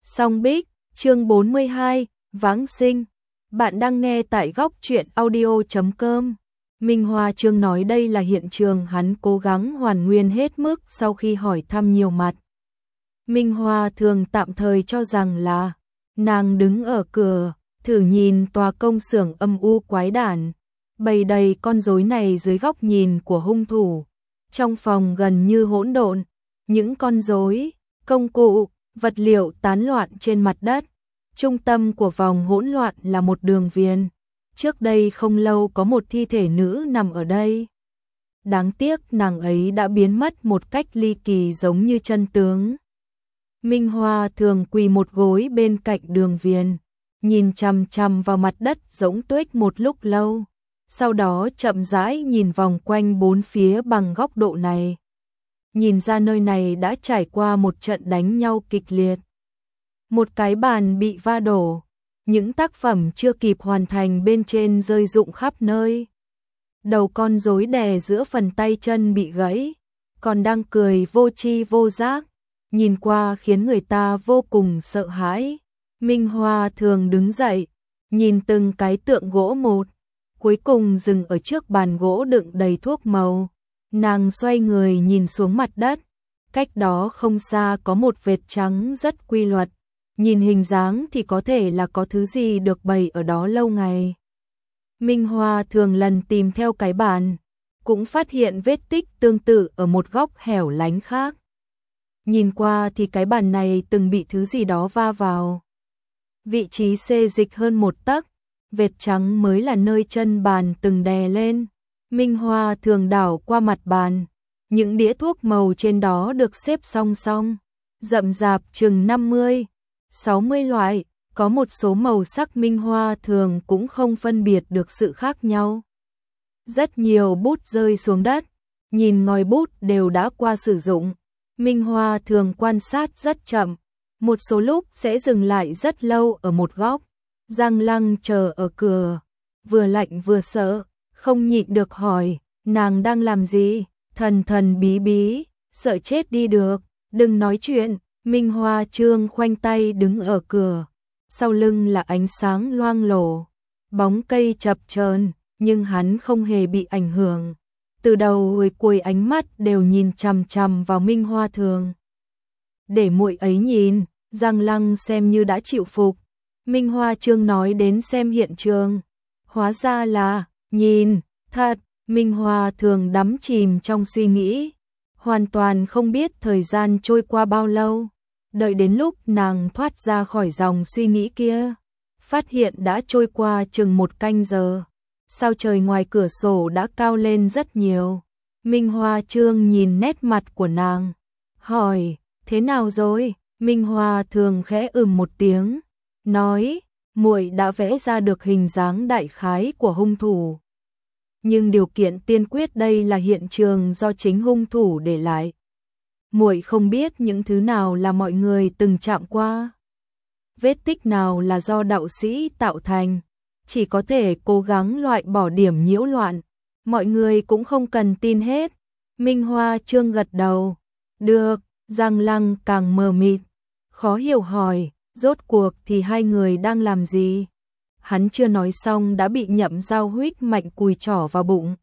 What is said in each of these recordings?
Song Bích, chương 42, Vãng sinh. Bạn đang nghe tại góc truyện audio.com. Minh Hoa Trương nói đây là hiện trường hắn cố gắng hoàn nguyên hết mức sau khi hỏi thăm nhiều mặt. Minh Hoa thường tạm thời cho rằng là nàng đứng ở cửa, thử nhìn tòa công xưởng âm u quái đản, bày đầy con rối này dưới góc nhìn của hung thủ. Trong phòng gần như hỗn độn, những con rối, công cụ, vật liệu tán loạn trên mặt đất. Trung tâm của vòng hỗn loạn là một đường viền. Trước đây không lâu có một thi thể nữ nằm ở đây. Đáng tiếc nàng ấy đã biến mất một cách ly kỳ giống như chân tướng. Minh Hoa thường quỳ một gối bên cạnh đường viền, nhìn chằm chằm vào mặt đất rỗng tuếch một lúc lâu. Sau đó chậm rãi nhìn vòng quanh bốn phía bằng góc độ này. Nhìn ra nơi này đã trải qua một trận đánh nhau kịch liệt. Một cái bàn bị va đổ, những tác phẩm chưa kịp hoàn thành bên trên rơi rụng khắp nơi. Đầu con rối đè giữa phần tay chân bị gãy, còn đang cười vô tri vô giác, nhìn qua khiến người ta vô cùng sợ hãi. Minh Hoa thường đứng dậy, nhìn từng cái tượng gỗ một, cuối cùng dừng ở trước bàn gỗ đựng đầy thuốc màu. Nàng xoay người nhìn xuống mặt đất, cách đó không xa có một vệt trắng rất quy luật, nhìn hình dáng thì có thể là có thứ gì được bày ở đó lâu ngày. Minh Hoa thường lần tìm theo cái bàn, cũng phát hiện vết tích tương tự ở một góc hẻo lánh khác. Nhìn qua thì cái bàn này từng bị thứ gì đó va vào. Vị trí xê dịch hơn một tấc, vệt trắng mới là nơi chân bàn từng đè lên. Minh Hoa thường đảo qua mặt bàn, những đĩa thuốc màu trên đó được xếp song song, rậm rạp chừng 50, 60 loại, có một số màu sắc Minh Hoa thường cũng không phân biệt được sự khác nhau. Rất nhiều bút rơi xuống đất, nhìn ngòi bút đều đã qua sử dụng. Minh Hoa thường quan sát rất chậm, một số lúc sẽ dừng lại rất lâu ở một góc. Giang Lăng chờ ở cửa, vừa lạnh vừa sợ, không nhịn được hỏi, nàng đang làm gì? Thần thần bí bí, sợ chết đi được, đừng nói chuyện. Minh Hoa Trương khoanh tay đứng ở cửa, sau lưng là ánh sáng loang lổ, bóng cây chập chờn, nhưng hắn không hề bị ảnh hưởng. Từ đầu hồi cuối ánh mắt đều nhìn chằm chằm vào Minh Hoa thường. Để muội ấy nhìn, Giang Lăng xem như đã chịu phục. Minh Hoa Trương nói đến xem hiện trường, hóa ra là nhìn, thật. Minh Hoa thường đắm chìm trong suy nghĩ, hoàn toàn không biết thời gian trôi qua bao lâu. Đợi đến lúc nàng thoát ra khỏi dòng suy nghĩ kia, phát hiện đã trôi qua chừng 1 canh giờ. Sao trời ngoài cửa sổ đã cao lên rất nhiều. Minh Hoa Trương nhìn nét mặt của nàng, hỏi, thế nào rồi? Minh Hoa thường khẽ một tiếng, nói, muội đã vẽ ra được hình dáng đại khái của hung thủ. Nhưng điều kiện tiên quyết đây là hiện trường do chính hung thủ để lại. Muội không biết những thứ nào là mọi người từng chạm qua, vết tích nào là do đạo sĩ tạo thành, chỉ có thể cố gắng loại bỏ điểm nhiễu loạn. Mọi người cũng không cần tin hết. Minh Hoa Trương gật đầu. Được. Giang Lăng càng mờ mịt, khó hiểu hỏi, rốt cuộc thì hai người đang làm gì? Hắn chưa nói xong đã bị Nhậm Giao huých mạnh cùi trỏ vào bụng.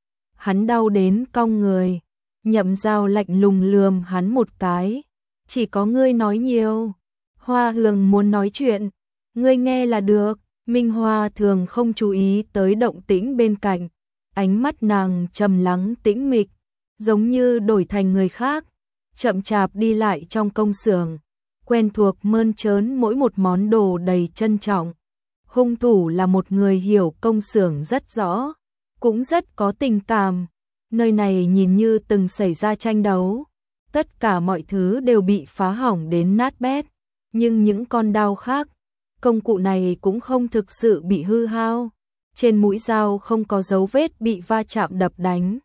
Hắn đau đến cong người. Nhậm Giao lạnh lùng lườm hắn một cái. Chỉ có ngươi nói nhiều. Hoa Hương muốn nói chuyện, ngươi nghe là được. Minh Hoa thường không chú ý tới động tĩnh bên cạnh. Ánh mắt nàng trầm lắng tĩnh mịch, giống như đổi thành người khác. Chậm chạp đi lại trong công xưởng, quen thuộc mơn trớn mỗi một món đồ đầy trân trọng. Hung thủ là một người hiểu công xưởng rất rõ, cũng rất có tình cảm. Nơi này nhìn như từng xảy ra tranh đấu, tất cả mọi thứ đều bị phá hỏng đến nát bét, nhưng những con dao khác, công cụ này cũng không thực sự bị hư hao. Trên mũi dao không có dấu vết bị va chạm đập đánh.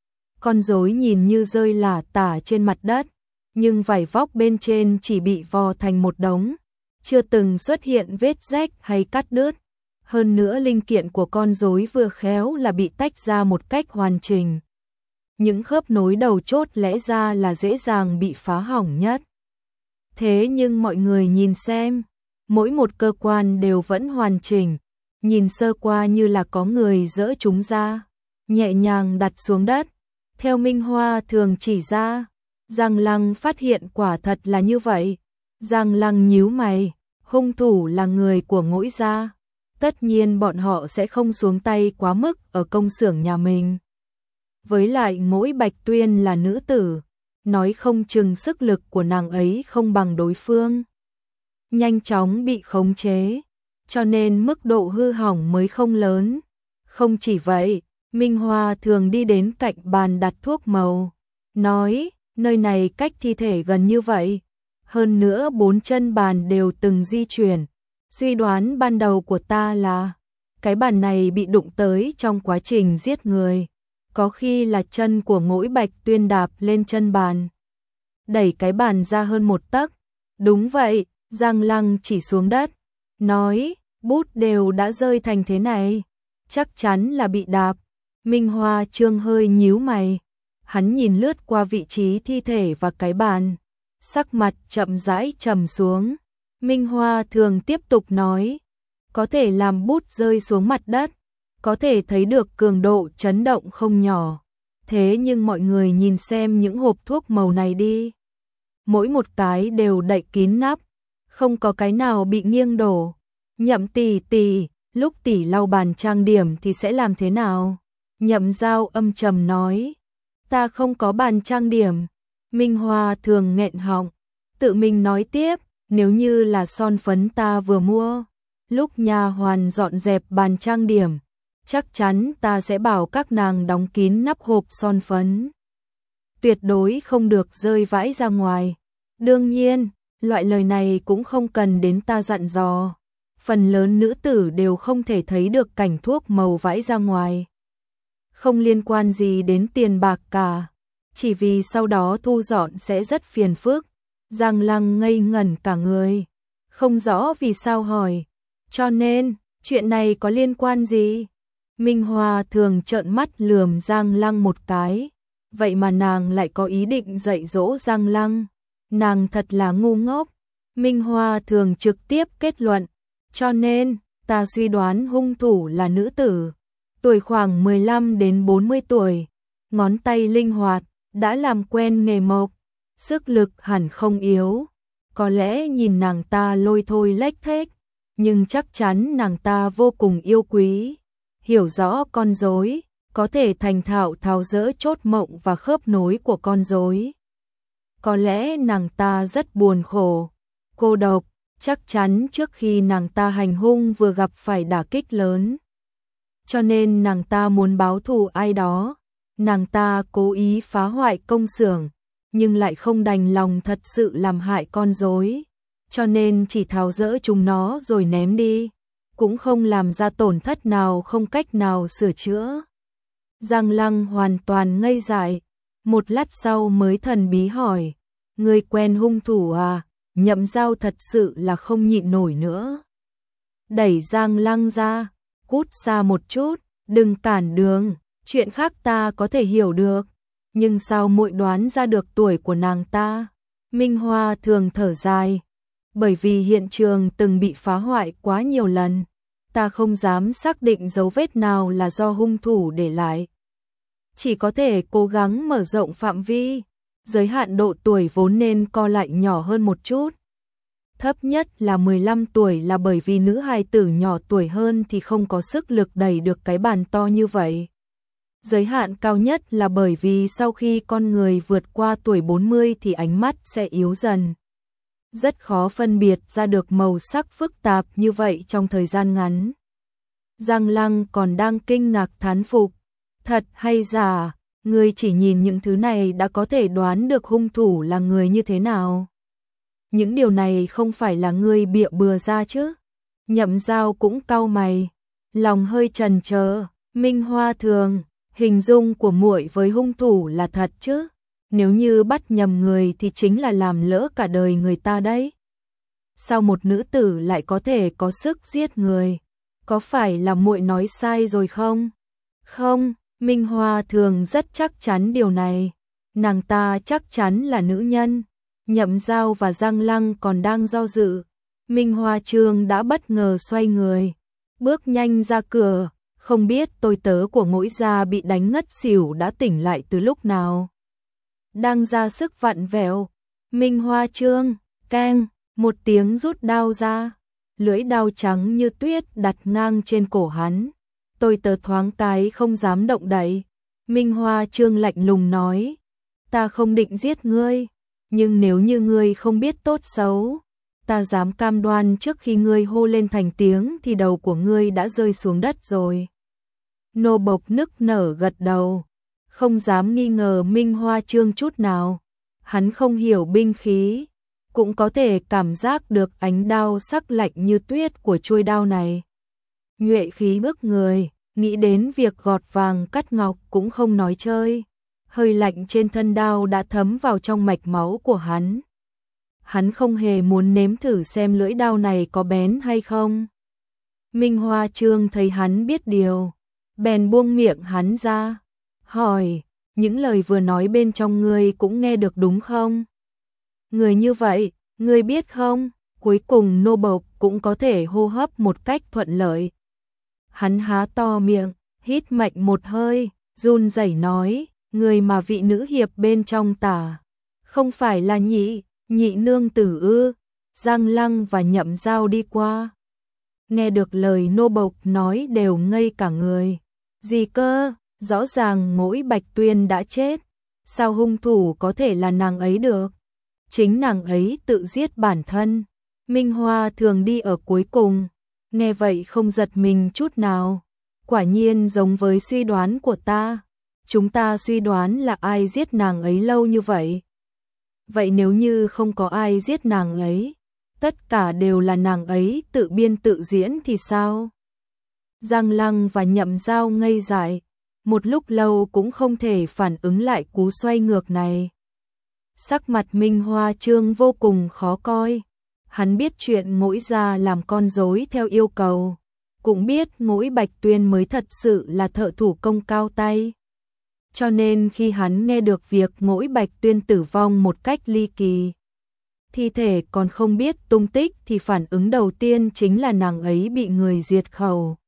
Con rối nhìn như rơi lả tả trên mặt đất, nhưng vải vóc bên trên chỉ bị vò thành một đống, chưa từng xuất hiện vết rách hay cắt đứt. Hơn nữa linh kiện của con rối vừa khéo là bị tách ra một cách hoàn chỉnh. Những khớp nối đầu chốt lẽ ra là dễ dàng bị phá hỏng nhất. Thế nhưng mọi người nhìn xem, mỗi một cơ quan đều vẫn hoàn chỉnh, nhìn sơ qua như là có người dỡ chúng ra, nhẹ nhàng đặt xuống đất. Theo Minh Hoa thường chỉ ra, Giang Lăng phát hiện quả thật là như vậy. Giang Lăng nhíu mày, hung thủ là người của Ngũi gia. Tất nhiên bọn họ sẽ không xuống tay quá mức ở công xưởng nhà mình. Với lại Ngũi Bạch Tuyên là nữ tử, nói không chừng sức lực của nàng ấy không bằng đối phương. Nhanh chóng bị khống chế, cho nên mức độ hư hỏng mới không lớn. Không chỉ vậy, Minh Hoa thường đi đến cạnh bàn đặt thuốc màu, nói, nơi này cách thi thể gần như vậy. Hơn nữa 4 chân bàn đều từng di chuyển. Suy đoán ban đầu của ta là, cái bàn này bị đụng tới trong quá trình giết người. Có khi là chân của Ngũi Bạch Tuyên đạp lên chân bàn, đẩy cái bàn ra hơn 1 tấc. Đúng vậy, Giang Lăng chỉ xuống đất, nói, bút đều đã rơi thành thế này, chắc chắn là bị đạp. Minh Hoa Trương hơi nhíu mày, hắn nhìn lướt qua vị trí thi thể và cái bàn, sắc mặt chậm rãi trầm xuống. Minh Hoa thường tiếp tục nói, có thể làm bút rơi xuống mặt đất, có thể thấy được cường độ chấn động không nhỏ. Thế nhưng mọi người nhìn xem những hộp thuốc màu này đi, mỗi một cái đều đậy kín nắp, không có cái nào bị nghiêng đổ. Nhậm tỷ, lúc tỷ lau bàn trang điểm thì sẽ làm thế nào? Nhậm Giao âm trầm nói, ta không có bàn trang điểm. Minh Hoa thường nghẹn họng, tự mình nói tiếp, nếu như là son phấn ta vừa mua, lúc nha hoàn dọn dẹp bàn trang điểm, chắc chắn ta sẽ bảo các nàng đóng kín nắp hộp son phấn, tuyệt đối không được rơi vãi ra ngoài. Đương nhiên, loại lời này cũng không cần đến ta dặn dò, phần lớn nữ tử đều không thể thấy được cảnh thuốc màu vãi ra ngoài. Không liên quan gì đến tiền bạc cả, chỉ vì sau đó thu dọn sẽ rất phiền phức. Giang Lăng ngây ngẩn cả người, không rõ vì sao hỏi, cho nên, chuyện này có liên quan gì? Minh Hoa thường trợn mắt lườm Giang Lăng một cái, vậy mà nàng lại có ý định dạy dỗ Giang Lăng, nàng thật là ngu ngốc. Minh Hoa thường trực tiếp kết luận, cho nên, ta suy đoán hung thủ là nữ tử, tuổi khoảng 15 đến 40 tuổi, ngón tay linh hoạt, đã làm quen nghề mộc, sức lực hẳn không yếu. Có lẽ nhìn nàng ta lôi thôi lếch thếch, nhưng chắc chắn nàng ta vô cùng yêu quý, hiểu rõ con rối, có thể thành thạo tháo dỡ chốt mộng và khớp nối của con rối. Có lẽ nàng ta rất buồn khổ, cô độc, chắc chắn trước khi nàng ta hành hung vừa gặp phải đả kích lớn. Cho nên nàng ta muốn báo thù ai đó, nàng ta cố ý phá hoại công xưởng, nhưng lại không đành lòng thật sự làm hại con rối, cho nên chỉ tháo dỡ chúng nó rồi ném đi, cũng không làm ra tổn thất nào không cách nào sửa chữa. Giang Lăng hoàn toàn ngây dại, một lát sau mới thần bí hỏi, người quen hung thủ à? Nhậm Giao thật sự là không nhịn nổi nữa, đẩy Giang Lăng ra, cút xa một chút, đừng cản đường, chuyện khác ta có thể hiểu được, nhưng sao muội đoán ra được tuổi của nàng ta? Minh Hoa thường thở dài, bởi vì hiện trường từng bị phá hoại quá nhiều lần, ta không dám xác định dấu vết nào là do hung thủ để lại, chỉ có thể cố gắng mở rộng phạm vi, giới hạn độ tuổi vốn nên co lại nhỏ hơn một chút. Thấp nhất là 15 tuổi là bởi vì nữ hài tử nhỏ tuổi hơn thì không có sức lực đẩy được cái bàn to như vậy. Giới hạn cao nhất là bởi vì sau khi con người vượt qua tuổi 40 thì ánh mắt sẽ yếu dần. Rất khó phân biệt ra được màu sắc phức tạp như vậy trong thời gian ngắn. Giang Lăng còn đang kinh ngạc thán phục. Thật hay giả, người chỉ nhìn những thứ này đã có thể đoán được hung thủ là người như thế nào. Những điều này không phải là ngươi bịa bừa ra chứ? Nhậm Giao cũng cau mày, lòng hơi chần chờ. Minh Hoa thường, hình dung của muội với hung thủ là thật chứ? Nếu như bắt nhầm người thì chính là làm lỡ cả đời người ta đấy. Sao một nữ tử lại có thể có sức giết người? Có phải là muội nói sai rồi không? Không, Minh Hoa thường rất chắc chắn điều này. Nàng ta chắc chắn là nữ nhân. Nhậm Giao và Giang Lăng còn đang do dự. Minh Hoa Trương đã bất ngờ xoay người, bước nhanh ra cửa, không biết tôi tớ của Ngũi gia bị đánh ngất xỉu đã tỉnh lại từ lúc nào. Đang ra sức vặn vẹo, Minh Hoa Trương, keng, một tiếng rút đao ra, lưỡi đao trắng như tuyết đặt ngang trên cổ hắn. Tôi tớ thoáng cái không dám động đậy. Minh Hoa Trương lạnh lùng nói, ta không định giết ngươi, nhưng nếu như ngươi không biết tốt xấu, ta dám cam đoan trước khi ngươi hô lên thành tiếng thì đầu của ngươi đã rơi xuống đất rồi. Nô bộc nức nở gật đầu, không dám nghi ngờ Minh Hoa Trương chút nào. Hắn không hiểu binh khí, cũng có thể cảm giác được ánh đao sắc lạnh như tuyết của chuôi đao này. Nhuệ khí bức người, nghĩ đến việc gọt vàng cắt ngọc cũng không nói chơi. Hơi lạnh trên thân đao đã thấm vào trong mạch máu của hắn. Hắn không hề muốn nếm thử xem lưỡi đao này có bén hay không. Minh Hoa Trương thấy hắn biết điều, bèn buông miệng hắn ra, hỏi, những lời vừa nói bên trong ngươi cũng nghe được đúng không? Người như vậy, ngươi biết không, cuối cùng nô bộc cũng có thể hô hấp một cách thuận lợi. Hắn há to miệng, hít mạnh một hơi, run rẩy nói, người mà vị nữ hiệp bên trong tả, không phải là nhị nương tử ư? Giang Lăng và Nhậm Giao đi qua, nghe được lời nô bộc nói đều ngây cả người. Gì cơ, rõ ràng Ngũi Bạch Tuyên đã chết, sao hung thủ có thể là nàng ấy được? Chính nàng ấy tự giết bản thân. Minh Hoa thường đi ở cuối cùng, nghe vậy không giật mình chút nào. Quả nhiên giống với suy đoán của ta. Chúng ta suy đoán là ai giết nàng ấy lâu như vậy. Vậy nếu như không có ai giết nàng ấy, tất cả đều là nàng ấy tự biên tự diễn thì sao? Giang Lăng và Nhậm Giao ngây dại, một lúc lâu cũng không thể phản ứng lại cú xoay ngược này. Sắc mặt Minh Hoa Trương vô cùng khó coi. Hắn biết chuyện Ngũi gia làm con rối theo yêu cầu, cũng biết Ngũi Bạch Tuyên mới thật sự là thợ thủ công cao tay. Cho nên khi hắn nghe được việc Ngũi Bạch Tuyên tử vong một cách ly kỳ, thi thể còn không biết tung tích thì phản ứng đầu tiên chính là nàng ấy bị người diệt khẩu.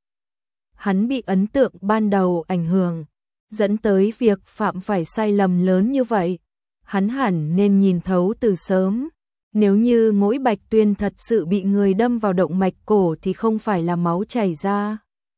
Hắn bị ấn tượng ban đầu ảnh hưởng, dẫn tới việc phạm phải sai lầm lớn như vậy. Hắn hẳn nên nhìn thấu từ sớm. Nếu như Ngũi Bạch Tuyên thật sự bị người đâm vào động mạch cổ thì không phải là máu chảy ra,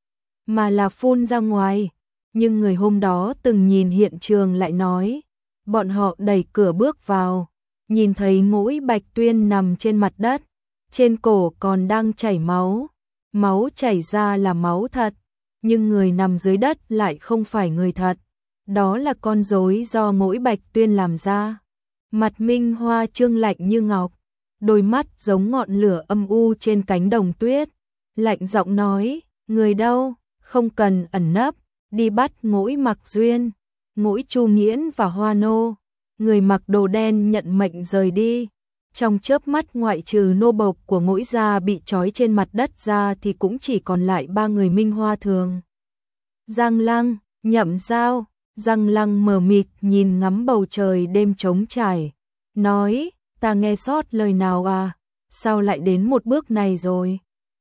mà là phun ra ngoài. Nhưng người hôm đó từng nhìn hiện trường lại nói, bọn họ đẩy cửa bước vào, nhìn thấy Ngũi Bạch Tuyên nằm trên mặt đất, trên cổ còn đang chảy máu. Máu chảy ra là máu thật, nhưng người nằm dưới đất lại không phải người thật. Đó là con rối do Ngũi Bạch Tuyên làm ra. Mặt Minh Hoa Trương lạnh như ngọc, đôi mắt giống ngọn lửa âm u trên cánh đồng tuyết. Lạnh giọng nói, người đâu, không cần ẩn nấp, đi bắt Ngũi Mặc Duyên, Ngũi Chu Nghiễn và Hoa Nô. Người mặc đồ đen nhận mệnh rời đi. Trong chớp mắt ngoại trừ nô bộc của Ngũi gia bị trói trên mặt đất ra thì cũng chỉ còn lại 3 người Minh Hoa thường. Giang Lăng, Nhậm Giao. Giang Lăng mờ mịt nhìn ngắm bầu trời đêm trống trải, nói, ta nghe sót lời nào à, sao lại đến một bước này rồi?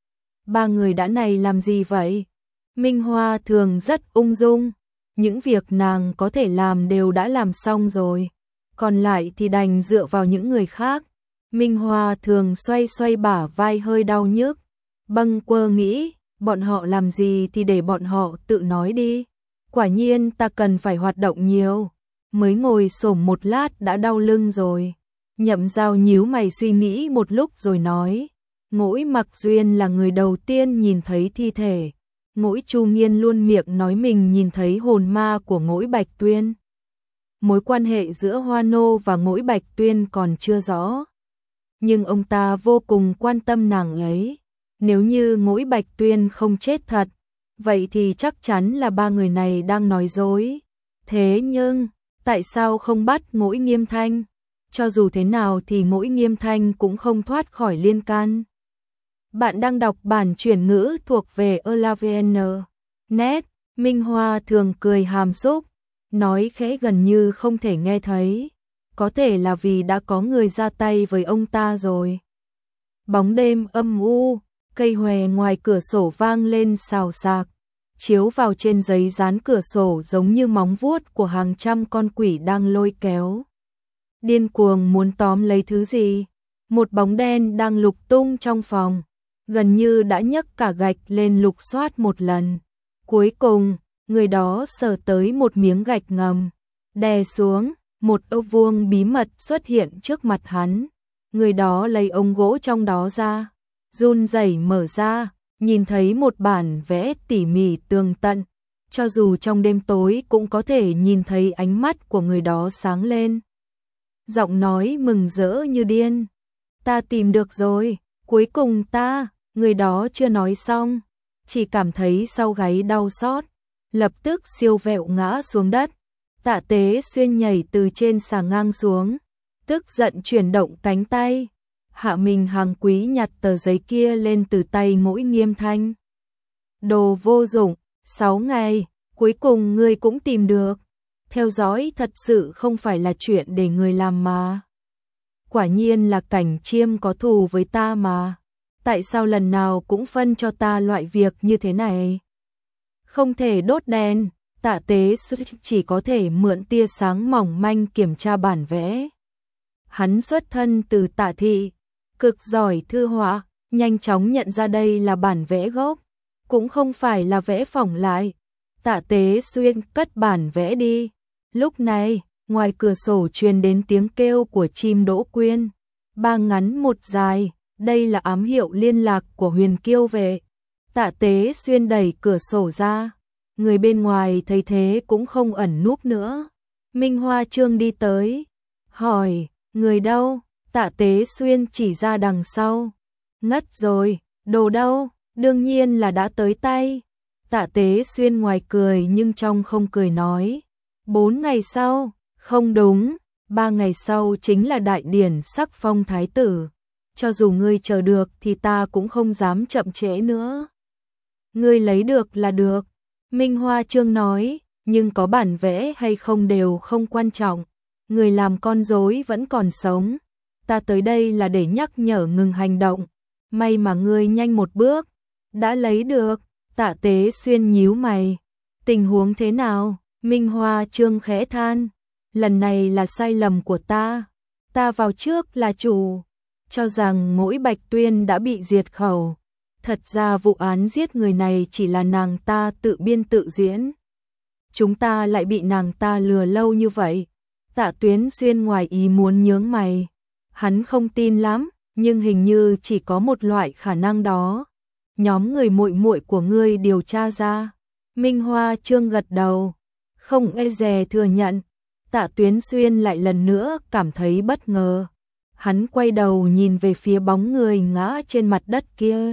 3 người đã này làm gì vậy? Minh Hoa thường rất ung dung, những việc nàng có thể làm đều đã làm xong rồi, còn lại thì đành dựa vào những người khác. Minh Hoa thường xoay xoay bả vai hơi đau nhức, bâng quơ nghĩ, bọn họ làm gì thì để bọn họ tự nói đi. Quả nhiên ta cần phải hoạt động nhiều, mới ngồi xổm một lát đã đau lưng rồi. Nhậm Giao nhíu mày suy nghĩ một lúc rồi nói, Ngũi Mặc Duyên là người đầu tiên nhìn thấy thi thể. Ngũi Chu Nghiên luôn miệng nói mình nhìn thấy hồn ma của Ngũi Bạch Tuyên. Mối quan hệ giữa Hoa Nô và Ngũi Bạch Tuyên còn chưa rõ, nhưng ông ta vô cùng quan tâm nàng ấy. Nếu như Ngũi Bạch Tuyên không chết thật, vậy thì chắc chắn là 3 người này đang nói dối. Thế nhưng, tại sao không bắt Ngũi Nghiêm Thanh? Cho dù thế nào thì Ngũi Nghiêm Thanh cũng không thoát khỏi liên can. Bạn đang đọc bản chuyển ngữ thuộc về Elavn. Net, Minh Hoa thường cười hàm xúc, nói khẽ gần như không thể nghe thấy. có thể là vì đã có người ra tay với ông ta rồi. Bóng đêm âm u, cây hòe ngoài cửa sổ vang lên xào xạc, chiếu vào trên giấy dán cửa sổ giống như móng vuốt của hàng trăm con quỷ đang lôi kéo. Điên cuồng muốn tóm lấy thứ gì. Một bóng đen đang lục tung trong phòng, gần như đã nhấc cả gạch lên lục soát một lần. Cuối cùng, người đó sờ tới một miếng gạch ngầm, đè xuống, một ô vuông bí mật xuất hiện trước mặt hắn. Người đó lấy ống gỗ trong đó ra, run rẩy mở ra, nhìn thấy một bản vẽ tỉ mỉ tường tận, cho dù trong đêm tối cũng có thể nhìn thấy ánh mắt của người đó sáng lên. Giọng nói mừng rỡ như điên. Ta tìm được rồi, cuối cùng người đó chưa nói xong, chỉ cảm thấy sau gáy đau xót, lập tức siêu vẹo ngã xuống đất. Tạ Tế Xuyên nhảy từ trên xà ngang xuống, tức giận chuyển động cánh tay. Hạ Minh Hằng quý nhặt tờ giấy kia lên từ tay Ngũi Nghiêm Thanh. Đồ vô dụng, 6 ngày, cuối cùng ngươi cũng tìm được. Theo dõi thật sự không phải là chuyện để người làm mà. Quả nhiên là Cảnh Chiêm có thù với ta mà. Tại sao lần nào cũng phân cho ta loại việc như thế này? Không thể đốt đèn, Tạ Tế chỉ có thể mượn tia sáng mỏng manh kiểm tra bản vẽ. Hắn xuất thân từ Tạ thị, cực giỏi thư họa, nhanh chóng nhận ra đây là bản vẽ gốc, cũng không phải là vẽ phỏng lại. Tạ Tế Xuyên cất bản vẽ đi. Lúc này, ngoài cửa sổ truyền đến tiếng kêu của chim đỗ quyên. 3 ngắn 1 dài, đây là ám hiệu liên lạc của Huyền Kiêu vệ. Tạ Tế Xuyên đẩy cửa sổ ra, người bên ngoài thấy thế cũng không ẩn núp nữa. Minh Hoa Trương đi tới, hỏi, người đâu? Tạ Tế Xuyên chỉ ra đằng sau. Ngất rồi, đồ đâu? Đương nhiên là đã tới tay. Tạ Tế Xuyên ngoài cười nhưng trong không cười nói. 4 ngày sau, không đúng, 3 ngày sau chính là đại điển sắc phong thái tử. Cho dù ngươi chờ được thì ta cũng không dám chậm trễ nữa. Ngươi lấy được là được. Minh Hoa Trương nói, nhưng có bản vẽ hay không đều không quan trọng. Người làm con rối vẫn còn sống. Ta tới đây là để nhắc nhở ngừng hành động. May mà ngươi nhanh một bước. Đã lấy được. Tạ Tế Xuyên nhíu mày. Tình huống thế nào? Minh Hoa Trương khẽ than. Lần này là sai lầm của ta. Ta vào trước là chủ. Cho rằng Ngũi Bạch Tuyên đã bị diệt khẩu. Thật ra vụ án giết người này chỉ là nàng ta tự biên tự diễn. Chúng ta lại bị nàng ta lừa lâu như vậy. Tạ Tuyến Xuyên ngoài ý muốn nhướng mày. Hắn không tin lắm, nhưng hình như chỉ có một loại khả năng đó. Nhóm người muội muội của ngươi điều tra ra. Minh Hoa Trương gật đầu, không e dè thừa nhận. Tạ Tuyến Xuyên lại lần nữa cảm thấy bất ngờ. Hắn quay đầu nhìn về phía bóng người ngã trên mặt đất kia.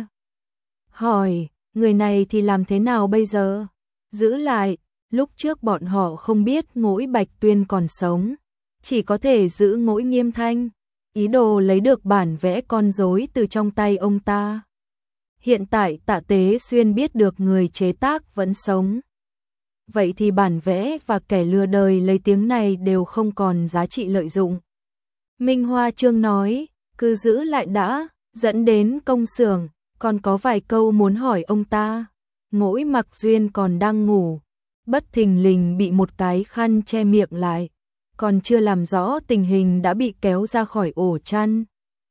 Hỏi, người này thì làm thế nào bây giờ? Giữ lại, lúc trước bọn họ không biết Ngũi Bạch Tuyên còn sống. Chỉ có thể giữ Ngũi Nghiêm Thanh. Ý đồ lấy được bản vẽ con rối từ trong tay ông ta. Hiện tại Tạ Tế Xuyên biết được người chế tác vẫn sống. Vậy thì bản vẽ và kẻ lừa đời lấy tiếng này đều không còn giá trị lợi dụng. Minh Hoa Trương nói, cứ giữ lại đã, dẫn đến công xưởng, còn có vài câu muốn hỏi ông ta. Ngũi Mặc Duyên còn đang ngủ, bất thình lình bị một cái khăn che miệng lại, còn chưa làm rõ tình hình đã bị kéo ra khỏi ổ chăn.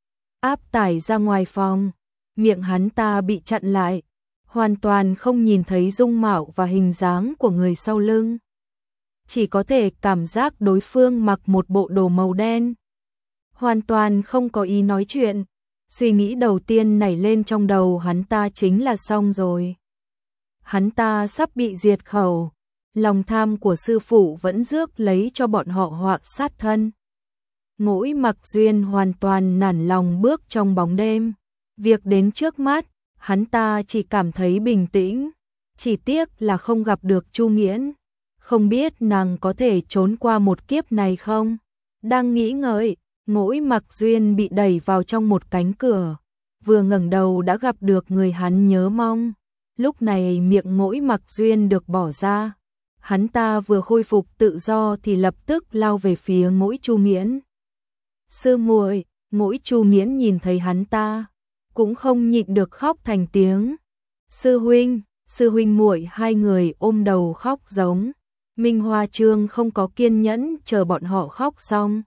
Áp tải ra ngoài phòng, miệng hắn ta bị chặn lại, hoàn toàn không nhìn thấy dung mạo và hình dáng của người sau lưng. Chỉ có thể cảm giác đối phương mặc một bộ đồ màu đen. Hoàn toàn không có ý nói chuyện. Suy nghĩ đầu tiên nảy lên trong đầu hắn ta chính là xong rồi. Hắn ta sắp bị diệt khẩu. Lòng tham của sư phụ vẫn rước lấy cho bọn họ họa sát thân. Ngũi Mặc Duyên hoàn toàn nản lòng bước trong bóng đêm. Việc đến trước mắt, hắn ta chỉ cảm thấy bình tĩnh. Chỉ tiếc là không gặp được Chu Nghiễn. Không biết nàng có thể trốn qua một kiếp này không? Đang nghĩ ngợi, Ngũi Mặc Duyên bị đẩy vào trong một cánh cửa. Vừa ngẩng đầu đã gặp được người hắn nhớ mong. Lúc này miệng Ngũi Mặc Duyên được bỏ ra. Hắn ta vừa khôi phục tự do thì lập tức lao về phía Ngũi Chu Nghiễn. Sư muội, Ngũi Chu Nghiễn nhìn thấy hắn ta, cũng không nhịn được khóc thành tiếng. Sư huynh muội hai người ôm đầu khóc giống. Minh Hoa Trương không có kiên nhẫn chờ bọn họ khóc xong.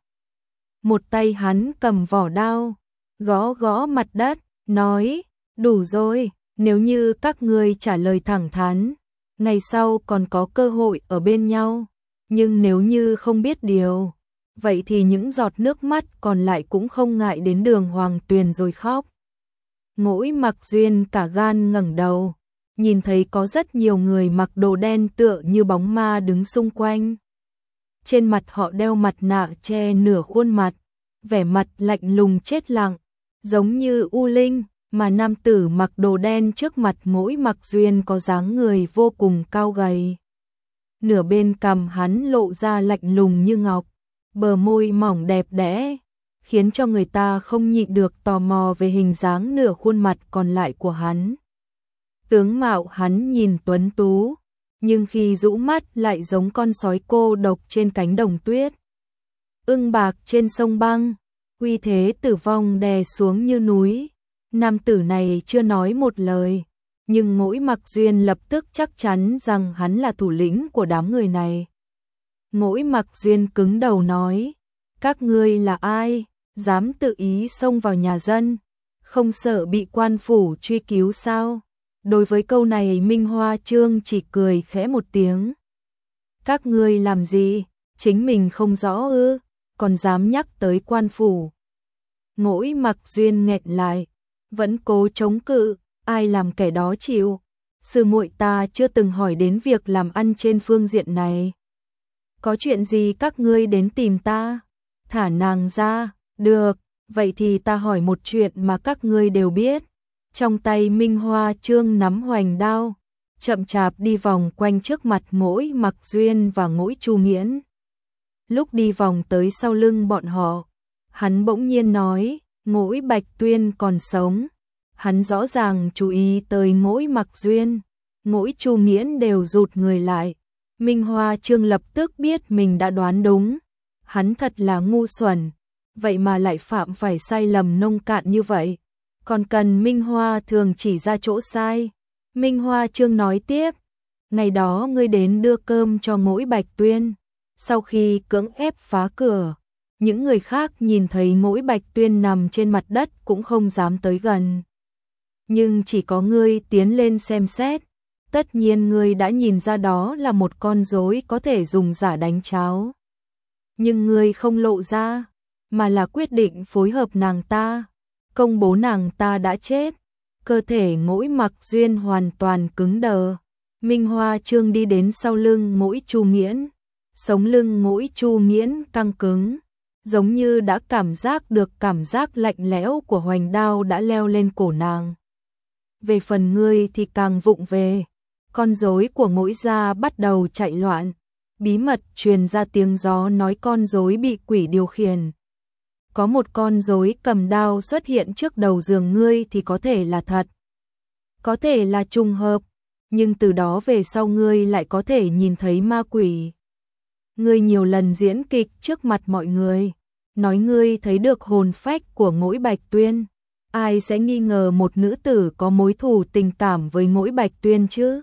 Một tay hắn cầm vỏ đao, gõ gõ mặt đất, nói, đủ rồi, nếu như các ngươi trả lời thẳng thắn, ngày sau còn có cơ hội ở bên nhau, nhưng nếu như không biết điều, vậy thì những giọt nước mắt còn lại cũng không ngại đến đường Hoàng Tuyền rồi khóc. Ngũi Mặc Duyên cả gan ngẩng đầu, nhìn thấy có rất nhiều người mặc đồ đen tựa như bóng ma đứng xung quanh. Trên mặt họ đeo mặt nạ che nửa khuôn mặt, vẻ mặt lạnh lùng chết lặng, giống như u linh, mà nam tử mặc đồ đen trước mặt Ngũi Mặc Duyên có dáng người vô cùng cao gầy. Nửa bên cằm hắn lộ ra lạnh lùng như ngọc, bờ môi mỏng đẹp đẽ, khiến cho người ta không nhịn được tò mò về hình dáng nửa khuôn mặt còn lại của hắn. Tướng mạo hắn nhìn tuấn tú, nhưng khi rũ mắt lại giống con sói cô độc trên cánh đồng tuyết. Ưng bạc trên sông băng, uy thế tử vong đè xuống như núi. Nam tử này chưa nói một lời, nhưng Ngũi Mặc Duyên lập tức chắc chắn rằng hắn là thủ lĩnh của đám người này. Ngũi Mặc Duyên cứng đầu nói, các ngươi là ai, dám tự ý xông vào nhà dân, không sợ bị quan phủ truy cứu sao? Đối với câu này Minh Hoa Trương chỉ cười khẽ một tiếng. Các ngươi làm gì, chính mình không rõ ư, còn dám nhắc tới quan phủ. Ngũi Mặc Duyên nghẹn lại, vẫn cố chống cự, ai làm kẻ đó chịu. Sư muội ta chưa từng hỏi đến việc làm ăn trên phương diện này. Có chuyện gì các ngươi đến tìm ta? Thả nàng ra, được, vậy thì ta hỏi một chuyện mà các ngươi đều biết. Trong tay Minh Hoa Trương nắm hoành đao, chậm chạp đi vòng quanh trước mặt Ngũi Mặc Duyên và Ngũi Chu Nghiễn. Lúc đi vòng tới sau lưng bọn họ, hắn bỗng nhiên nói, Ngũi Bạch Tuyên còn sống. Hắn rõ ràng chú ý tới Ngũi Mặc Duyên, Ngũi Chu Nghiễn đều rụt người lại. Minh Hoa Trương lập tức biết mình đã đoán đúng. Hắn thật là ngu xuẩn, vậy mà lại phạm phải sai lầm nông cạn như vậy. Còn cần Minh Hoa thường chỉ ra chỗ sai. Minh Hoa Trương nói tiếp, ngày đó ngươi đến đưa cơm cho Ngũi Bạch Tuyên, sau khi cưỡng ép phá cửa, những người khác nhìn thấy Ngũi Bạch Tuyên nằm trên mặt đất cũng không dám tới gần. Nhưng chỉ có ngươi tiến lên xem xét, tất nhiên ngươi đã nhìn ra đó là một con rối có thể dùng giả đánh cháo. Nhưng ngươi không lộ ra, mà là quyết định phối hợp nàng ta, công bố nàng ta đã chết. Cơ thể Ngũi Mặc Duyên hoàn toàn cứng đờ. Minh Hoa Trương đi đến sau lưng Ngũi Chu Nghiễn, sống lưng Ngũi Chu Nghiễn căng cứng, giống như đã cảm giác được cảm giác lạnh lẽo của hoành đao đã leo lên cổ nàng. Về phần ngươi thì càng vụng về. Con rối của Ngũi gia bắt đầu chạy loạn, bí mật truyền ra tiếng gió nói con rối bị quỷ điều khiển. Có một con rối cầm đao xuất hiện trước đầu giường ngươi thì có thể là thật, có thể là trùng hợp, nhưng từ đó về sau ngươi lại có thể nhìn thấy ma quỷ. Ngươi nhiều lần diễn kịch trước mặt mọi người, nói ngươi thấy được hồn phách của Ngũi Bạch Tuyên. Ai sẽ nghi ngờ một nữ tử có mối thù tình cảm với Ngũi Bạch Tuyên chứ?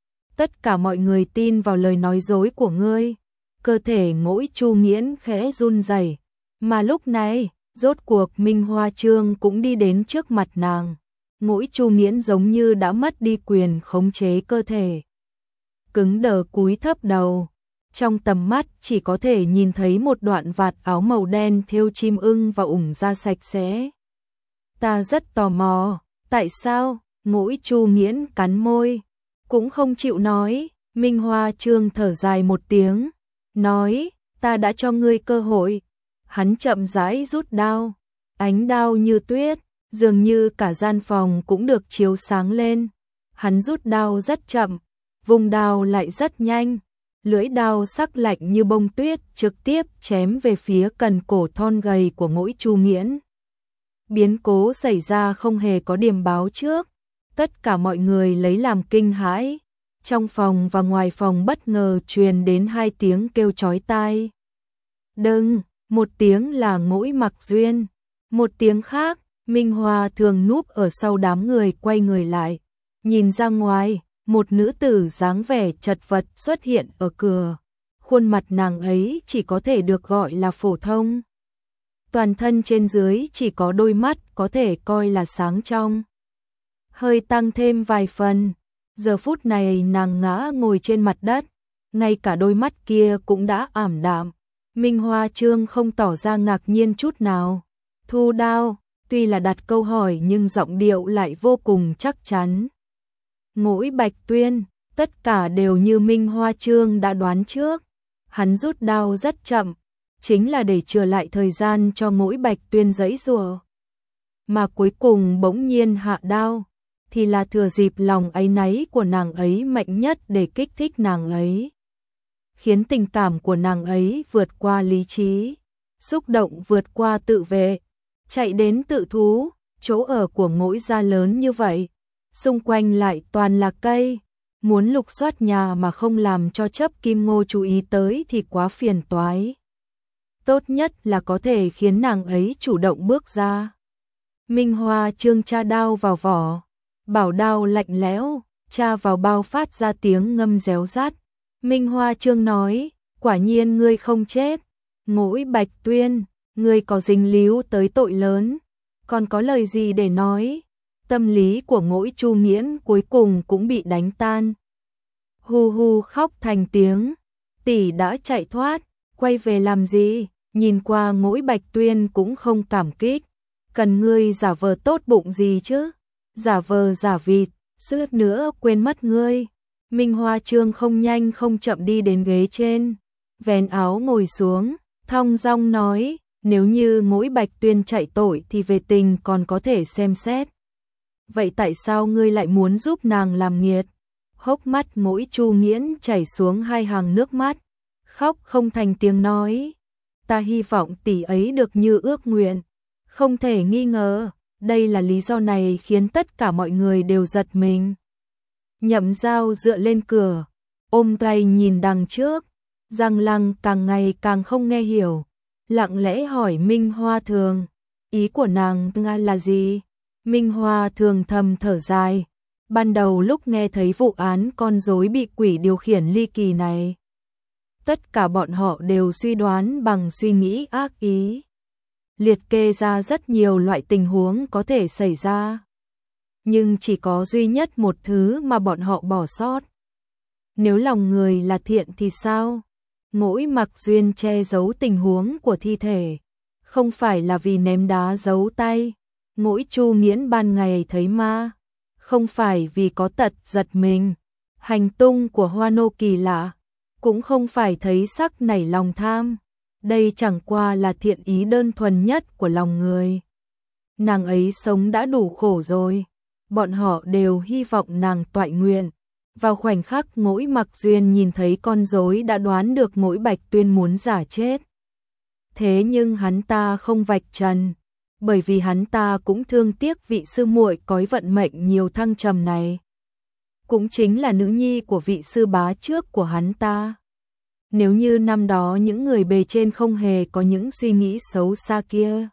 Tất cả mọi người tin vào lời nói dối của ngươi. Cơ thể Ngũi Chu Nghiễn khẽ run rẩy, mà lúc này, rốt cuộc Minh Hoa Trương cũng đi đến trước mặt nàng. Ngũi Chu Nghiễn giống như đã mất đi quyền khống chế cơ thể, cứng đờ cúi thấp đầu. Trong tầm mắt chỉ có thể nhìn thấy một đoạn vạt áo màu đen thêu chim ưng và ủng da sạch sẽ. Ta rất tò mò, tại sao? Ngũi Chu Nghiễn cắn môi, cũng không chịu nói. Minh Hoa Trương thở dài một tiếng, nói, ta đã cho ngươi cơ hội. Hắn chậm rãi rút đao, ánh đao như tuyết, dường như cả gian phòng cũng được chiếu sáng lên. Hắn rút đao rất chậm, vùng đao lại rất nhanh, lưỡi đao sắc lạnh như bông tuyết trực tiếp chém về phía cần cổ thon gầy của Ngũi Chu Nghiễn. Biến cố xảy ra không hề có điểm báo trước, tất cả mọi người lấy làm kinh hãi. Trong phòng và ngoài phòng bất ngờ truyền đến hai tiếng kêu chói tai. Đừng! một tiếng là Ngũi Mặc Duyên, một tiếng khác, Minh Hoa thường núp ở sau đám người quay người lại, nhìn ra ngoài, một nữ tử dáng vẻ chật vật xuất hiện ở cửa. Khuôn mặt nàng ấy chỉ có thể được gọi là phổ thông. Toàn thân trên dưới chỉ có đôi mắt có thể coi là sáng trong. Hơi tăng thêm vài phần, giờ phút này nàng ngã ngồi trên mặt đất, ngay cả đôi mắt kia cũng đã ảm đạm. Minh Hoa Trương không tỏ ra ngạc nhiên chút nào. Thu Đao, tuy là đặt câu hỏi nhưng giọng điệu lại vô cùng chắc chắn. Ngũi Bạch Tuyên, tất cả đều như Minh Hoa Trương đã đoán trước. Hắn rút đao rất chậm, chính là để chừa lại thời gian cho Ngũi Bạch Tuyên giãy giụa. Mà cuối cùng bỗng nhiên hạ đao, thì là thừa dịp lòng áy náy của nàng ấy mạnh nhất để kích thích nàng ấy. Khiến tình cảm của nàng ấy vượt qua lý trí, xúc động vượt qua tự vệ, chạy đến tự thú, chỗ ở của Ngũi gia lớn như vậy, xung quanh lại toàn là cây, muốn lục soát nhà mà không làm cho Chấp Kim Ngô chú ý tới thì quá phiền toái. Tốt nhất là có thể khiến nàng ấy chủ động bước ra. Minh Hoa Trương tra đao vào vỏ, bảo đao lạnh lẽo, tra vào bao phát ra tiếng ngâm réo rát. Minh Hoa Trương nói, quả nhiên ngươi không chết. Ngũi Bạch Tuyên, ngươi có dính líu tới tội lớn, còn có lời gì để nói? Tâm lý của Ngũi Chu Nghiễn cuối cùng cũng bị đánh tan. Hu hu khóc thành tiếng, tỷ đã chạy thoát, quay về làm gì? Nhìn qua Ngũi Bạch Tuyên cũng không cảm kích, cần ngươi giả vờ tốt bụng gì chứ? Giả vờ giả vịt, suýt nữa quên mất ngươi. Minh Hoa Trương không nhanh không chậm đi đến ghế trên, vén áo ngồi xuống, thong dong nói, nếu như Ngũi Bạch Tuyên chạy tội thì về tình còn có thể xem xét. Vậy tại sao ngươi lại muốn giúp nàng làm nghiệt? Hốc mắt Ngũi Chu Nghiễn chảy xuống hai hàng nước mắt, khóc không thành tiếng nói, ta hy vọng tỷ ấy được như ước nguyện. Không thể nghi ngờ, đây là lý do này khiến tất cả mọi người đều giật mình. Nhậm Giao dựa lên cửa, ôm tay nhìn đằng trước, Giang Lăng càng ngày càng không nghe hiểu, lặng lẽ hỏi Minh Hoa Thường, ý của nàng là gì? Minh Hoa Thường thầm thở dài, ban đầu lúc nghe thấy vụ án con rối bị quỷ điều khiển ly kỳ này, tất cả bọn họ đều suy đoán bằng suy nghĩ ác ý, liệt kê ra rất nhiều loại tình huống có thể xảy ra. Nhưng chỉ có duy nhất một thứ mà bọn họ bỏ sót. Nếu lòng người là thiện thì sao? Ngũi Mặc Duyên che giấu tình huống của thi thể, không phải là vì ném đá giấu tay. Ngũi Chu Nghiễn ban ngày thấy ma, không phải vì có tật giật mình. Hành tung của Hoa Nô kỳ lạ, cũng không phải thấy sắc nảy lòng tham. Đây chẳng qua là thiện ý đơn thuần nhất của lòng người. Nàng ấy sống đã đủ khổ rồi, bọn họ đều hy vọng nàng toại nguyện. Vào khoảnh khắc Ngũi Mặc Duyên nhìn thấy con rối đã đoán được Ngũi Bạch Tuyên muốn giả chết. Thế nhưng hắn ta không vạch trần, bởi vì hắn ta cũng thương tiếc vị sư muội có vận mệnh nhiều thăng trầm này. Cũng chính là nữ nhi của vị sư bá trước của hắn ta. Nếu như năm đó những người bề trên không hề có những suy nghĩ xấu xa kia,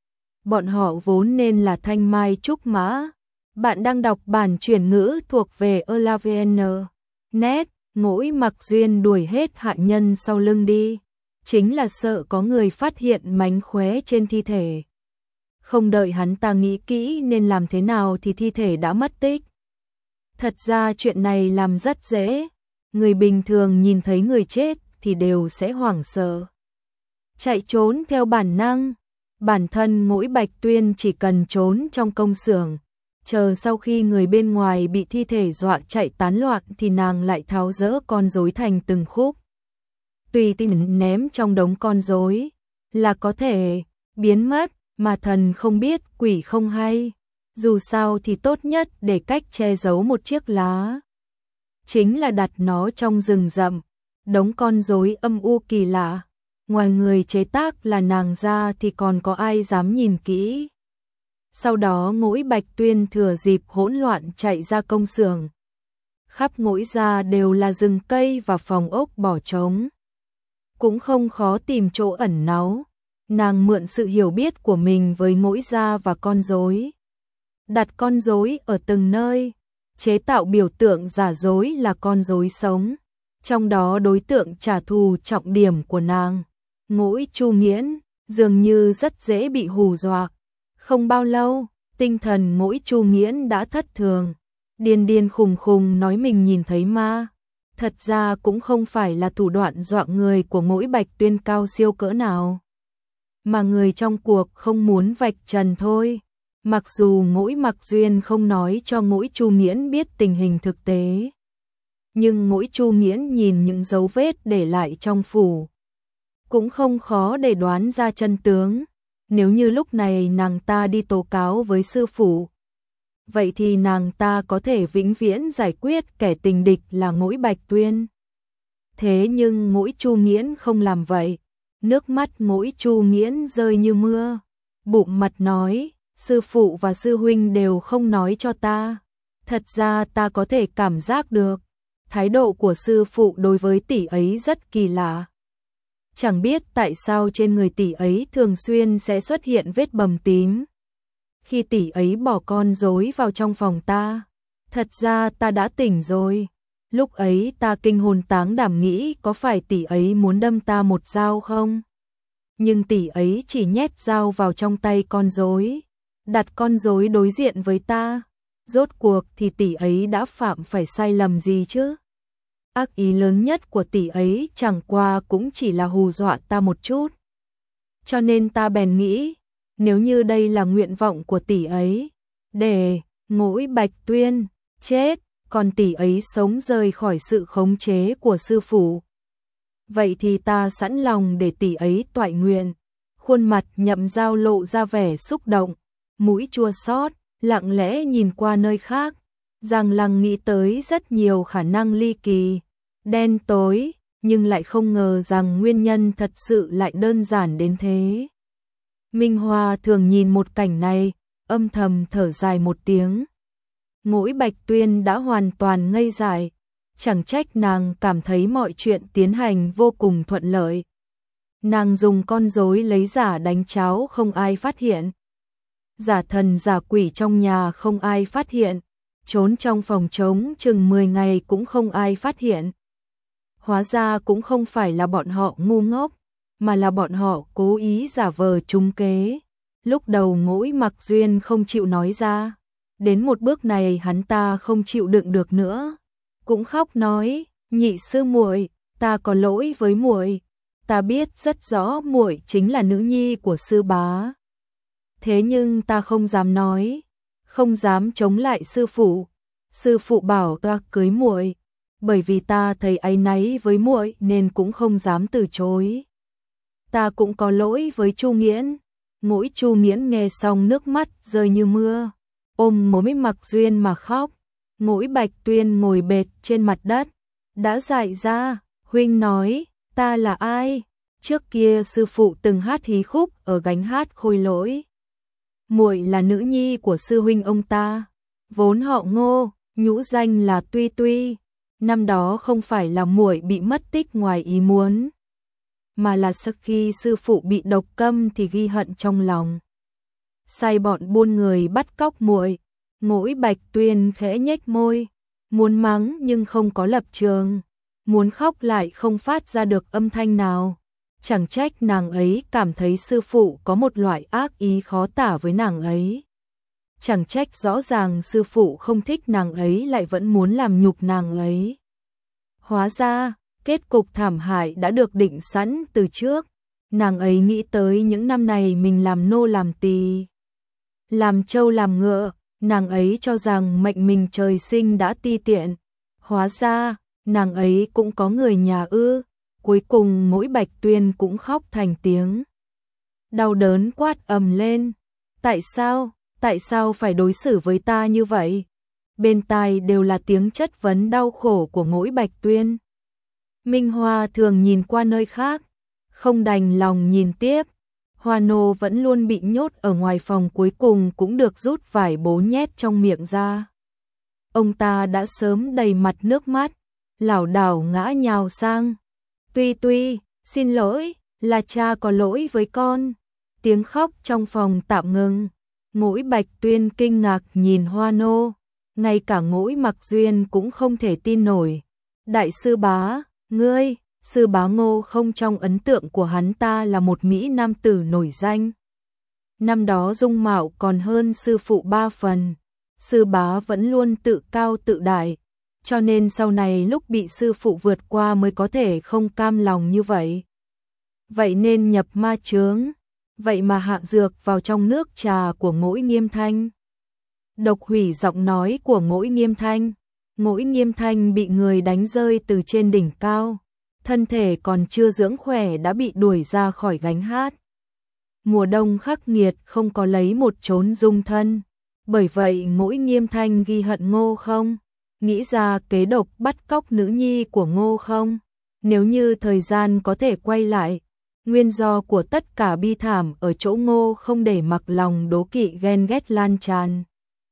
bọn họ vốn nên là thanh mai trúc mã. Bạn đang đọc bản chuyển ngữ thuộc về Elavn. Net, Ngũi Mặc Duyên đuổi hết hạ nhân sau lưng đi, chính là sợ có người phát hiện mánh khóe trên thi thể. Không đợi hắn ta nghĩ kỹ nên làm thế nào thì thi thể đã mất tích. Thật ra chuyện này làm rất dễ, người bình thường nhìn thấy người chết thì đều sẽ hoảng sợ, chạy trốn theo bản năng. Bản thân Ngũi Bạch Tuyên chỉ cần trốn trong công xưởng, chờ sau khi người bên ngoài bị thi thể dọa chạy tán loạn thì nàng lại tháo dỡ con rối thành từng khúc, tùy tiện ném trong đống con rối là có thể biến mất, mà thần không biết quỷ không hay. Dù sao thì tốt nhất để cách che giấu một chiếc lá chính là đặt nó trong rừng rậm. Đống con rối âm u kỳ lạ, ngoài người chế tác là nàng ra thì còn có ai dám nhìn kỹ. Sau đó Ngũi Bạch Tuyên thừa dịp hỗn loạn chạy ra công xưởng. Khắp Ngũi gia đều là rừng cây và phòng ốc bỏ trống. Cũng không khó tìm chỗ ẩn náu. nàng mượn sự hiểu biết của mình với ngỗi da và con rối. Đặt con rối ở từng nơi, chế tạo biểu tượng giả dối là con rối sống. Trong đó đối tượng trả thù trọng điểm của nàng, ngỗi Chu Nghiễn, dường như rất dễ bị hù dọa. Không bao lâu, tinh thần ngỗi Chu Nghiễn đã thất thường, điên điên khùng khùng nói mình nhìn thấy ma. Thật ra cũng không phải là thủ đoạn dọa người của ngỗi Bạch Tuyên cao siêu cỡ nào, mà người trong cuộc không muốn vạch trần thôi. Mặc dù ngỗi Mặc Duyên không nói cho ngỗi Chu Nghiễn biết tình hình thực tế, nhưng ngỗi Chu Nghiễn nhìn những dấu vết để lại trong phủ, cũng không khó để đoán ra chân tướng. Nếu như lúc này nàng ta đi tố cáo với sư phụ, vậy thì nàng ta có thể vĩnh viễn giải quyết kẻ tình địch là ngỗi Bạch Tuyên. Thế nhưng ngỗi Chu Nghiễn không làm vậy. Nước mắt ngỗi Chu Nghiễn rơi như mưa, bụng mặt nói, sư phụ và sư huynh đều không nói cho ta. Thật ra ta có thể cảm giác được, thái độ của sư phụ đối với tỷ ấy rất kỳ lạ. Chẳng biết tại sao trên người tỷ ấy thường xuyên sẽ xuất hiện vết bầm tím. Khi tỷ ấy bỏ con rối vào trong phòng ta, thật ra ta đã tỉnh rồi. Lúc ấy ta kinh hồn táng đảm nghĩ có phải tỷ ấy muốn đâm ta một dao không? Nhưng tỷ ấy chỉ nhét dao vào trong tay con rối, đặt con rối đối diện với ta. Rốt cuộc thì tỷ ấy đã phạm phải sai lầm gì chứ? Ác ý lớn nhất của tỷ ấy chẳng qua cũng chỉ là hù dọa ta một chút. Cho nên ta bèn nghĩ, nếu như đây là nguyện vọng của tỷ ấy, để ngỗi Bạch Tuyên chết, còn tỷ ấy sống rời khỏi sự khống chế của sư phụ, vậy thì ta sẵn lòng để tỷ ấy toại nguyện. Khuôn mặt Nhậm Giao lộ ra vẻ xúc động, mũi chua xót, lặng lẽ nhìn qua nơi khác. Giang Lăng nghĩ tới rất nhiều khả năng ly kỳ, đen tối, nhưng lại không ngờ rằng nguyên nhân thật sự lại đơn giản đến thế. Minh Hoa thường nhìn một cảnh này, âm thầm thở dài một tiếng. Ngỗi Bạch Tuyên đã hoàn toàn ngây dại, chẳng trách nàng cảm thấy mọi chuyện tiến hành vô cùng thuận lợi. Nàng dùng con rối lấy giả đánh cháo không ai phát hiện, giả thần giả quỷ trong nhà không ai phát hiện, trốn trong phòng trống chừng 10 ngày cũng không ai phát hiện. Hóa ra cũng không phải là bọn họ ngu ngốc, mà là bọn họ cố ý giả vờ trúng kế. Lúc đầu ngỗi Mặc Duyên không chịu nói ra, đến một bước này hắn ta không chịu đựng được nữa, cũng khóc nói, nhị sư muội, ta có lỗi với muội, ta biết rất rõ muội chính là nữ nhi của sư bá. Thế nhưng ta không dám nói, không dám chống lại sư phụ. Sư phụ bảo ta cưới muội, bởi vì ta thấy áy náy với muội nên cũng không dám từ chối. Ta cũng có lỗi với Chu Nghiễn. Ngỗi Chu Nghiễn nghe xong nước mắt rơi như mưa, ôm ngỗi Mặc Duyên mà khóc. Ngỗi Bạch Tuyên ngồi bệt trên mặt đất, đã dại ra. Huynh nói, ta là ai? Trước kia sư phụ từng hát hí khúc ở gánh hát Khôi Lỗi. Muội là nữ nhi của sư huynh ông ta, vốn họ Ngô, nhũ danh là Tuy Tuy. Năm đó không phải là muội bị mất tích ngoài ý muốn, mà là sau khi sư phụ bị độc câm thì ghi hận trong lòng, sai bọn buôn người bắt cóc muội. Ngỗi Bạch Tuyên khẽ nhếch môi, muốn mắng nhưng không có lập trường, muốn khóc lại không phát ra được âm thanh nào. Chẳng trách nàng ấy cảm thấy sư phụ có một loại ác ý khó tả với nàng ấy. Chẳng trách rõ ràng sư phụ không thích nàng ấy lại vẫn muốn làm nhục nàng ấy. Hóa ra, kết cục thảm hại đã được định sẵn từ trước. Nàng ấy nghĩ tới những năm này mình làm nô làm tỳ, làm trâu làm ngựa, nàng ấy cho rằng mệnh mình trời sinh đã ti tiện. Hóa ra, nàng ấy cũng có người nhà ư. Cuối cùng ngỗi Bạch Tuyên cũng khóc thành tiếng, đau đớn quát ầm lên, tại sao phải đối xử với ta như vậy? Bên tai đều là tiếng chất vấn đau khổ của ngỗi Bạch Tuyên. Minh Hoa thường nhìn qua nơi khác, không đành lòng nhìn tiếp. Hoa nô vẫn luôn bị nhốt ở ngoài phòng cuối cùng cũng được rút vải bố nhét trong miệng ra. Ông ta đã sớm đầy mặt nước mắt, lảo đảo ngã nhào sang. Tuy, xin lỗi, là cha có lỗi với con. Tiếng khóc trong phòng tạm ngừng. Ngũi Bạch Tuyên kinh ngạc nhìn Hoa Nô, ngay cả Ngũi Mặc Duyên cũng không thể tin nổi. Đại sư bá, ngươi, sư bá Ngô Không trong ấn tượng của hắn ta là một mỹ nam tử nổi danh. Năm đó dung mạo còn hơn sư phụ 3 phần, sư bá vẫn luôn tự cao tự đại, cho nên sau này lúc bị sư phụ vượt qua mới có thể không cam lòng như vậy. Vậy nên nhập ma chướng, vậy mà hạ dược vào trong nước trà của Ngũi Nghiêm Thanh. Độc hủy giọng nói của Ngũi Nghiêm Thanh. Ngũi Nghiêm Thanh bị người đánh rơi từ trên đỉnh cao, thân thể còn chưa dưỡng khỏe đã bị đuổi ra khỏi gánh hát. Mùa đông khắc nghiệt không có lấy một chốn dung thân, bởi vậy Ngũi Nghiêm Thanh ghi hận Ngô Không, nghĩ ra kế độc bắt cóc nữ nhi của Ngô Không. Nếu như thời gian có thể quay lại, nguyên do của tất cả bi thảm ở chỗ Ngô Không để mặc lòng đố kỵ ghen ghét lan tràn.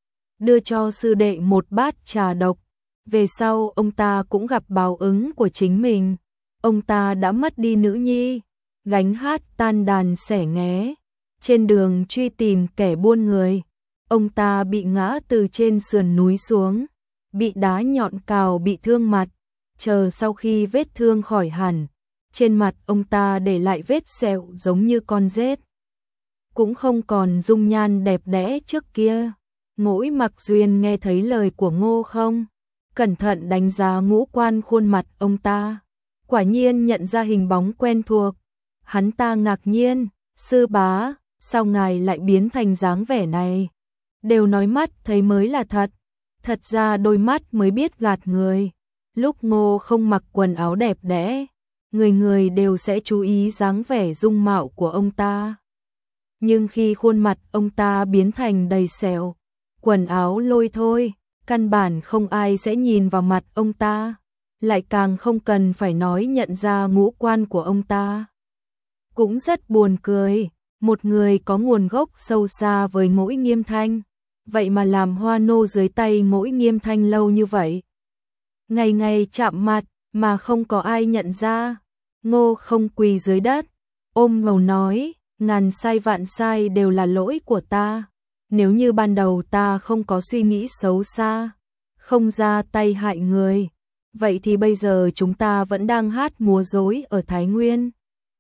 Đưa cho sư đệ một bát trà độc, về sau ông ta cũng gặp báo ứng của chính mình. Ông ta đã mất đi nữ nhi, gánh hát tan đàn xẻ nghé, trên đường truy tìm kẻ buôn người. Ông ta bị ngã từ trên sườn núi xuống, bị đá nhọn cào bị thương mặt, chờ sau khi vết thương khỏi hẳn, trên mặt ông ta để lại vết sẹo giống như con rết. Cũng không còn dung nhan đẹp đẽ trước kia. Ngũi Mặc Duyên nghe thấy lời của Ngô Không, cẩn thận đánh giá ngũ quan khuôn mặt ông ta, quả nhiên nhận ra hình bóng quen thuộc. Hắn ta ngạc nhiên, sư bá, sao ngài lại biến thành dáng vẻ này? Đều nói mắt thấy mới là thật, thật ra đôi mắt mới biết gạt người. Lúc Ngô Không mặc quần áo đẹp đẽ, người người đều sẽ chú ý dáng vẻ dung mạo của ông ta. Nhưng khi khuôn mặt ông ta biến thành đầy sẹo, quần áo lôi thôi, căn bản không ai sẽ nhìn vào mặt ông ta, lại càng không cần phải nói nhận ra ngũ quan của ông ta. Cũng rất buồn cười, một người có nguồn gốc sâu xa với Ngũi Nghiêm Thanh, vậy mà làm Hoa Nô dưới tay Ngũi Nghiêm Thanh lâu như vậy. Ngày ngày chạm mặt mà không có ai nhận ra. Ngô Không quỳ dưới đất, ôm ngầu nói, ngàn sai vạn sai đều là lỗi của ta. Nếu như ban đầu ta không có suy nghĩ xấu xa, không ra tay hại người, vậy thì bây giờ chúng ta vẫn đang hát múa rối ở Thái Nguyên.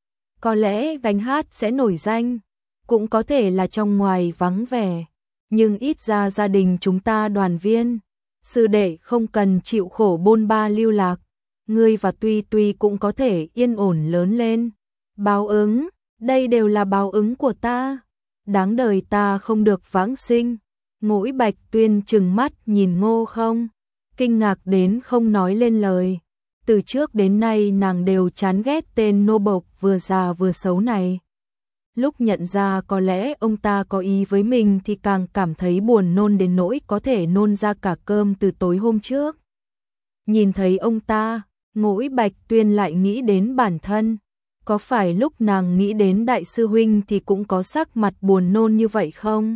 Có lẽ gánh hát sẽ nổi danh, cũng có thể là trong ngoài vắng vẻ, nhưng ít ra gia đình chúng ta đoàn viên, sư đệ không cần chịu khổ bôn ba lưu lạc, ngươi và Tuy Tuy cũng có thể yên ổn lớn lên. Báo ứng, đây đều là báo ứng của ta. Đáng đời ta không được vãng sinh. Ngũi Bạch Tuyên trừng mắt nhìn Ngô Không, kinh ngạc đến không nói lên lời. Từ trước đến nay nàng đều chán ghét tên nô bộc vừa già vừa xấu này. Lúc nhận ra có lẽ ông ta có ý với mình thì càng cảm thấy buồn nôn đến nỗi có thể nôn ra cả cơm từ tối hôm trước. Nhìn thấy ông ta, Ngũi Bạch Tuyên lại nghĩ đến bản thân. Có phải lúc nàng nghĩ đến đại sư huynh thì cũng có sắc mặt buồn nôn như vậy không?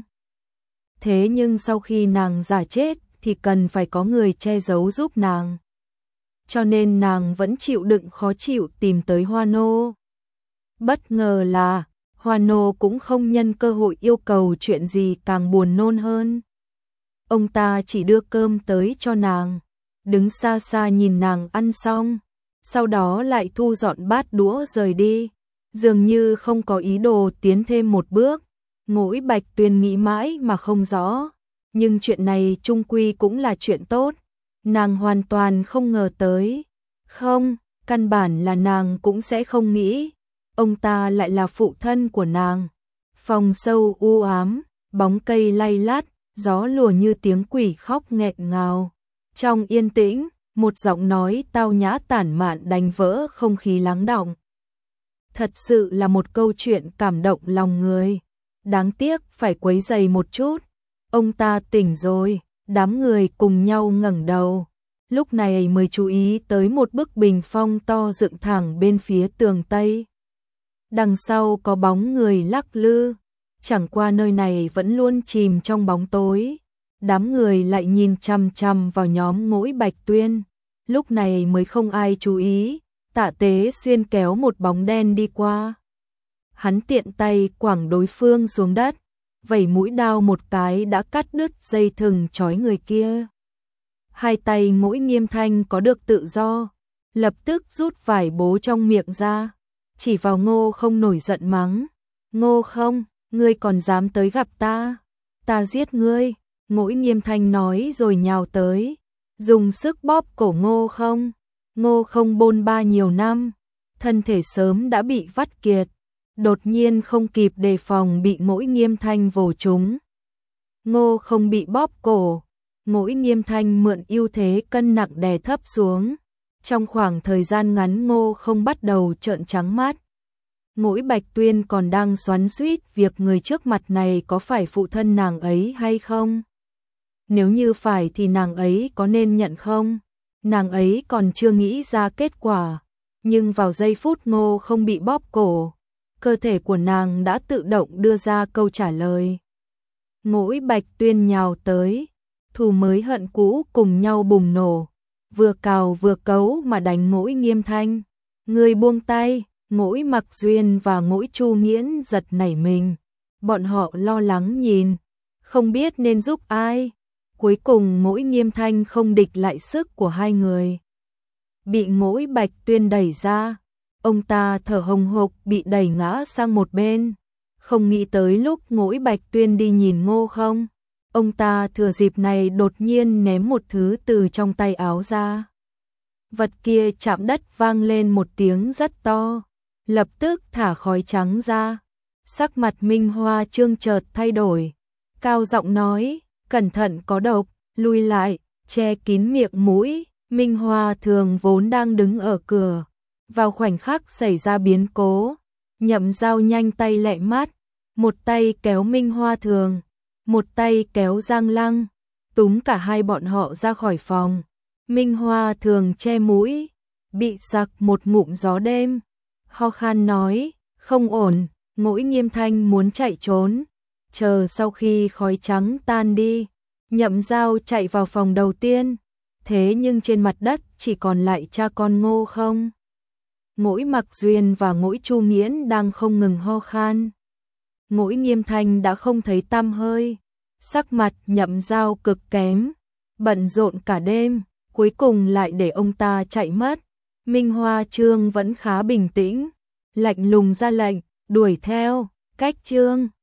Thế nhưng sau khi nàng giả chết thì cần phải có người che giấu giúp nàng. Cho nên nàng vẫn chịu đựng khó chịu tìm tới Hoa Nô. Bất ngờ là Hoa Nô cũng không nhân cơ hội yêu cầu chuyện gì càng buồn nôn hơn. Ông ta chỉ đưa cơm tới cho nàng, đứng xa xa nhìn nàng ăn xong, sau đó lại thu dọn bát đũa rời đi, dường như không có ý đồ tiến thêm một bước. Ngũi Bạch Tuyên nghĩ mãi mà không rõ, nhưng chuyện này chung quy cũng là chuyện tốt, nàng hoàn toàn không ngờ tới. Không, căn bản là nàng cũng sẽ không nghĩ, ông ta lại là phụ thân của nàng. Phòng sâu u ám, bóng cây lay lắt, gió lùa như tiếng quỷ khóc nghẹn ngào. Trong yên tĩnh, một giọng nói tao nhã tản mạn đánh vỡ không khí lắng đọng. Thật sự là một câu chuyện cảm động lòng người. Đáng tiếc phải quấy rầy một chút. Ông ta tỉnh rồi, đám người cùng nhau ngẩng đầu. Lúc này mới chú ý tới một bức bình phong to dựng thẳng bên phía tường Tây. Đằng sau có bóng người lắc lư, chẳng qua nơi này vẫn luôn chìm trong bóng tối. Đám người lại nhìn chằm chằm vào nhóm Ngũi Bạch Tuyên. Lúc này mới không ai chú ý, Tạ Tế Xuyên kéo một bóng đen đi qua. hắn tiện tay quẳng đối phương xuống đất, vẩy mũi đao một cái đã cắt đứt dây thừng trói người kia. Hai tay Ngũ Nghiêm Thanh có được tự do, lập tức rút vải bố trong miệng ra, chỉ vào Ngô Không nổi giận mắng. Ngô Không, ngươi còn dám tới gặp ta? Ta giết ngươi, Ngũ Nghiêm Thanh nói rồi nhào tới, dùng sức bóp cổ Ngô Không. Ngô Không bôn ba nhiều năm, thân thể sớm đã bị vắt kiệt, đột nhiên không kịp đề phòng bị Ngũ Nghiêm Thanh vồ trúng. Ngô Không bị bóp cổ, Ngũ Nghiêm Thanh mượn ưu thế cân nặng đè thấp xuống. Trong khoảng thời gian ngắn Ngô Không bắt đầu trợn trắng mắt. Ngũ Bạch Tuyên còn đang xoắn xuýt việc người trước mặt này có phải phụ thân nàng ấy hay không. Nếu như phải thì nàng ấy có nên nhận không? Nàng ấy còn chưa nghĩ ra kết quả. Nhưng vào giây phút Ngô Không bị bóp cổ, cơ thể của nàng đã tự động đưa ra câu trả lời. Ngũ Bạch Tuyên nhào tới, thù mới hận cũ cùng nhau bùng nổ, vừa cào vừa cấu mà đánh Ngũ Nghiêm Thanh. Người buông tay, Ngũ Mặc Duyên và Ngũ Chu Nghiễn giật nảy mình. Bọn họ lo lắng nhìn, không biết nên giúp ai. Cuối cùng Ngũ Nghiêm Thanh không địch lại sức của hai người, bị Ngũ Bạch Tuyên đẩy ra. Ông ta thở hồng hộc bị đẩy ngã sang một bên. Không nghĩ tới lúc Ngũ Bạch Tuyên đi nhìn Ngô Không, ông ta thừa dịp này đột nhiên ném một thứ từ trong tay áo ra. Vật kia chạm đất vang lên một tiếng rất to, lập tức thả khói trắng ra. Sắc mặt Minh Hoa Trương chợt thay đổi, cao giọng nói, cẩn thận có độc, lui lại, che kín miệng mũi. Minh Hoa Thường vốn đang đứng ở cửa, vào khoảnh khắc xảy ra biến cố, Nhậm Giao nhanh tay lẹ mắt, một tay kéo Minh Hoa Thường, một tay kéo Giang Lăng, túm cả hai bọn họ ra khỏi phòng. Minh Hoa Thường che mũi, bị giặc một ngụm gió đêm, ho khan nói, không ổn. Ngũ Nghiêm Thanh muốn chạy trốn, chờ sau khi khói trắng tan đi, Nhậm Giao chạy vào phòng đầu tiên, thế nhưng trên mặt đất chỉ còn lại cha con Ngô Không. Ngũ Mặc Duyên và Ngũ Chu Nghiễn đang không ngừng ho khan. Ngũ Nghiêm Thanh đã không thấy tăm hơi, sắc mặt Nhậm Giao cực kém, bận rộn cả đêm, cuối cùng lại để ông ta chạy mất. Minh Hoa Trương vẫn khá bình tĩnh, lạnh lùng ra lệnh, đuổi theo. Cách Trương